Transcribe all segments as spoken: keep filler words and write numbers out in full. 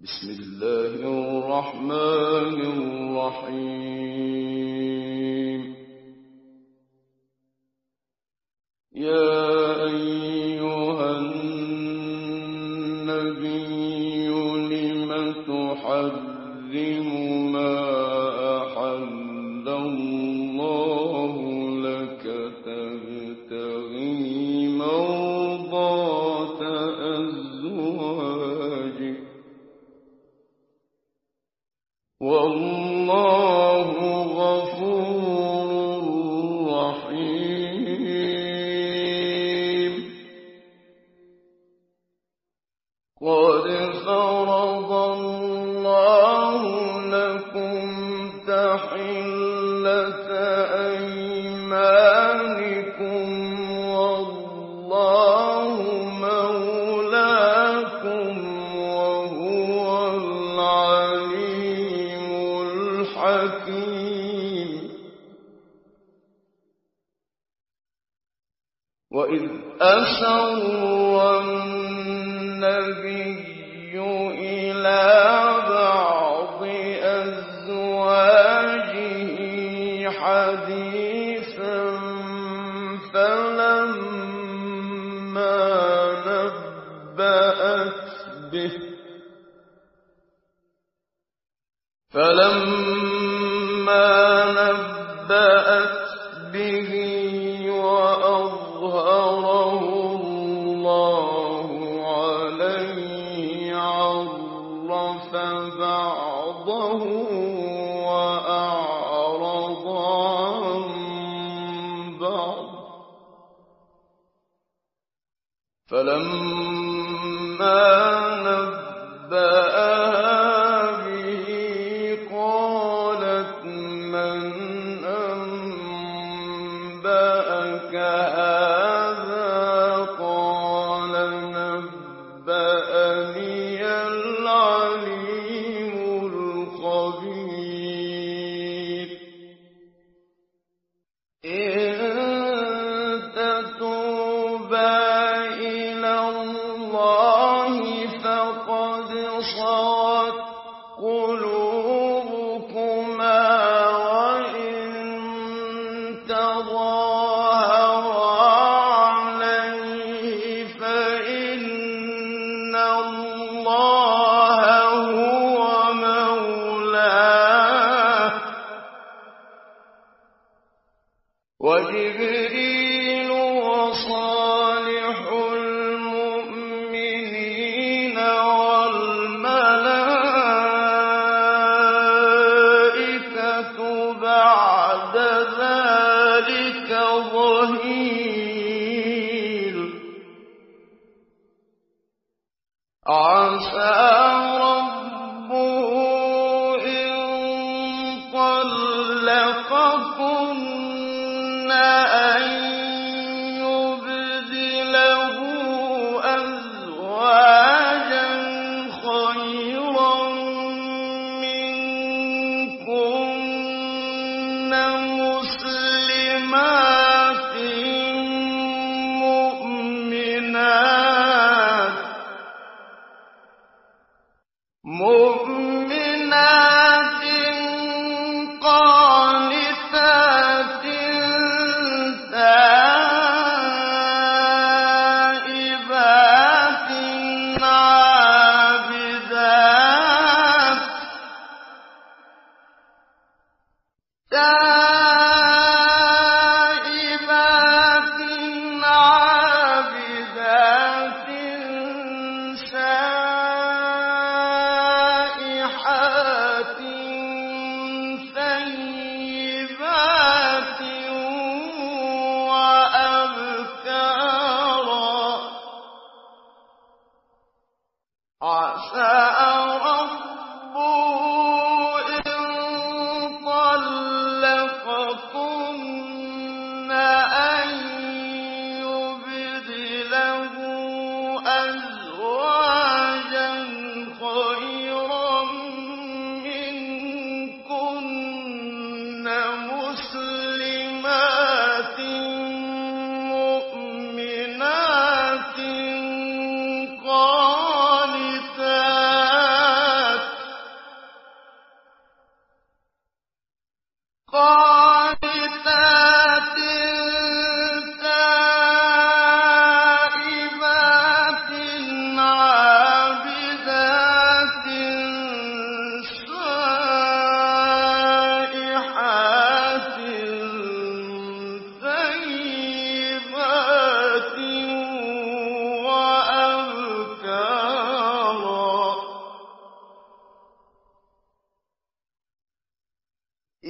بسم الله الرحمن الرحيم. يا أيها النبي لم تحرم ما أحل الله لك تبتغي مرضات أزواجك والله غفور رحيم. قد فرض الله لكم تحلة أيمانكم والله مولاكم وهو العليم الحكيم. وإذ أسر النبي إلى بعض أزواجه حديثا فلما نبأت به فلما نبأت به وأظهره الله عليه عرف بعضه وأعرض عن بعض فلما نبأها به قالت من أنبأك هذا قال نبأني العليم الخبير. إن تتوبا إلى الله فقد صغت قلوبكما وإن تظاهرا عليه فإن الله هو مولاه وجبريل وصالح المؤمنين والملائكة بعد ذلك ظهير. عسى ربه إن طلقكن أن يبدله أزواجا خيرا منكن مسلمات مؤمنات مؤمنات قانتات تائبات عابدات تائبات عابدات سائحات ثيبات وأبكارا. عسى ربه إن طلقكن أن يبدله أزواجا خيرا منكن مسلمات مؤمنات قانتات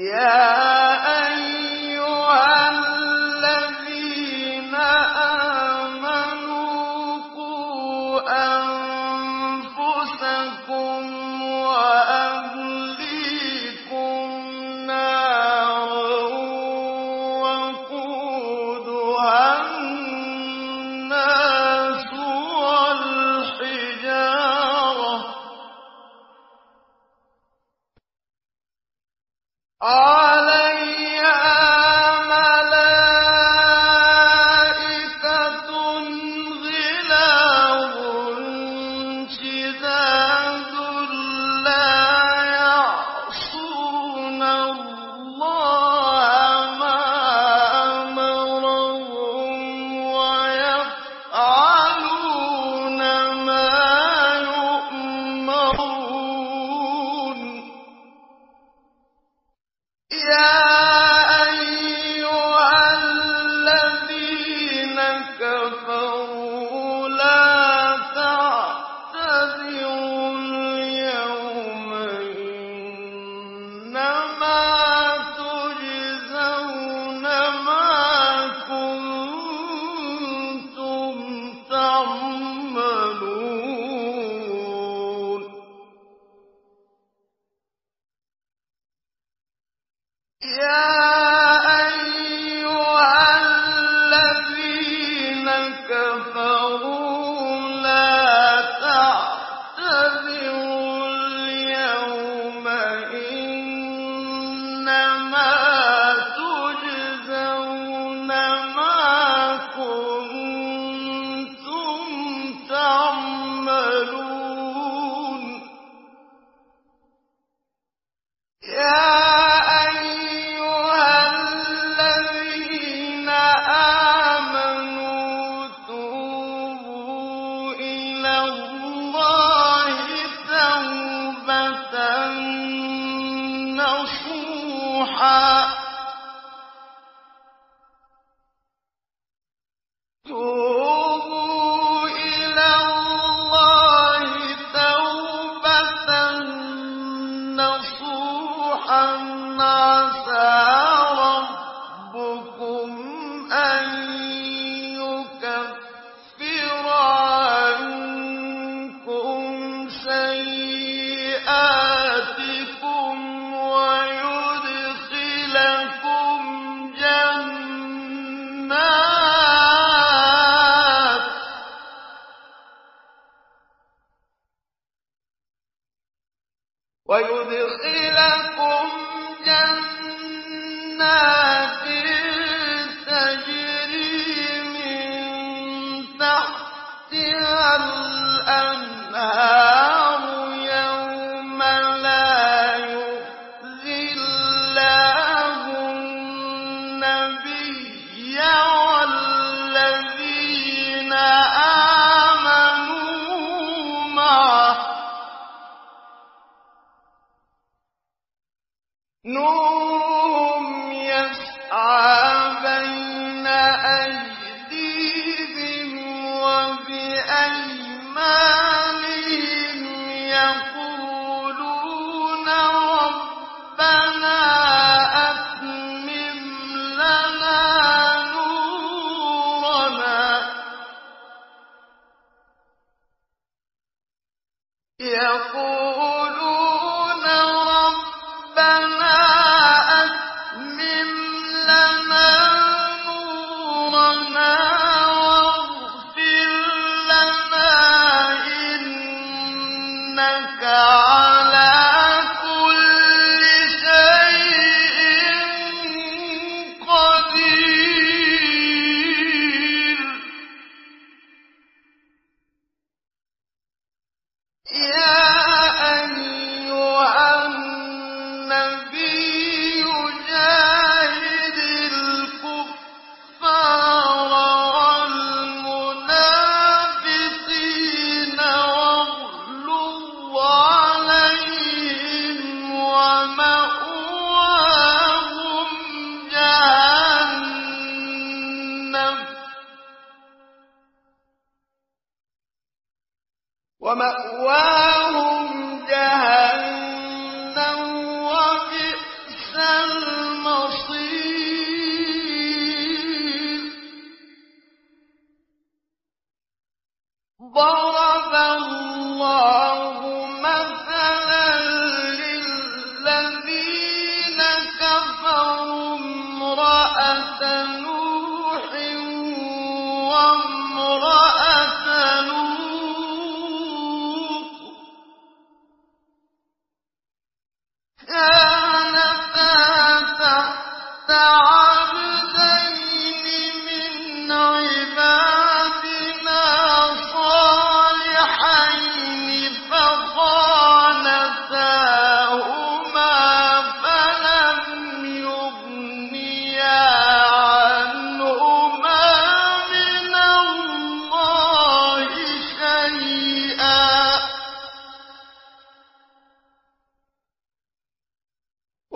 عليهم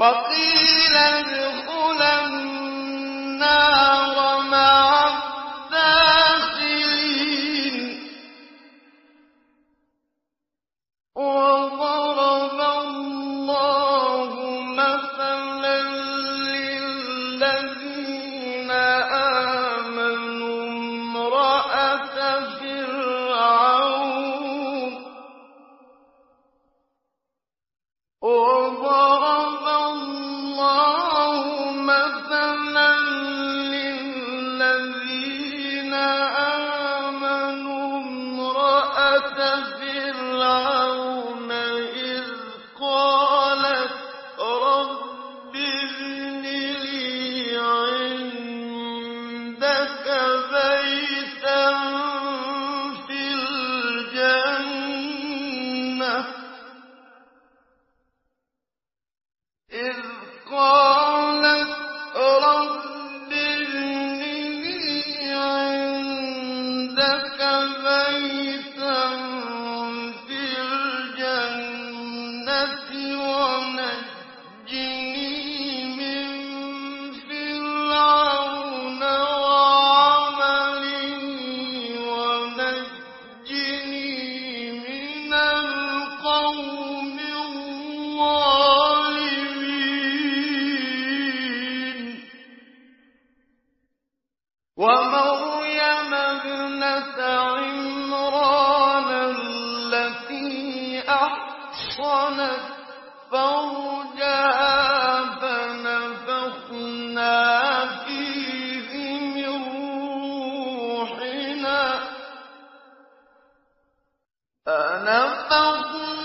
وقيل ادخلا النار مع الداخلين وضرب الله مثلا للذين آمنوا امرأة فرعون وضرب الله مثلا للذين آمنوا امرأة فرعون إذ قالت رب ابن لي عندك بيتا في الجنة إذ قالت رب ابن لي عندك بيتا في الجنة ونجني من فرعون وعمله ونجني من القوم الظالمين ومريم ابنة عمران التي أحصنت فرجها فنفخنا فيه من روحنا فنفخنا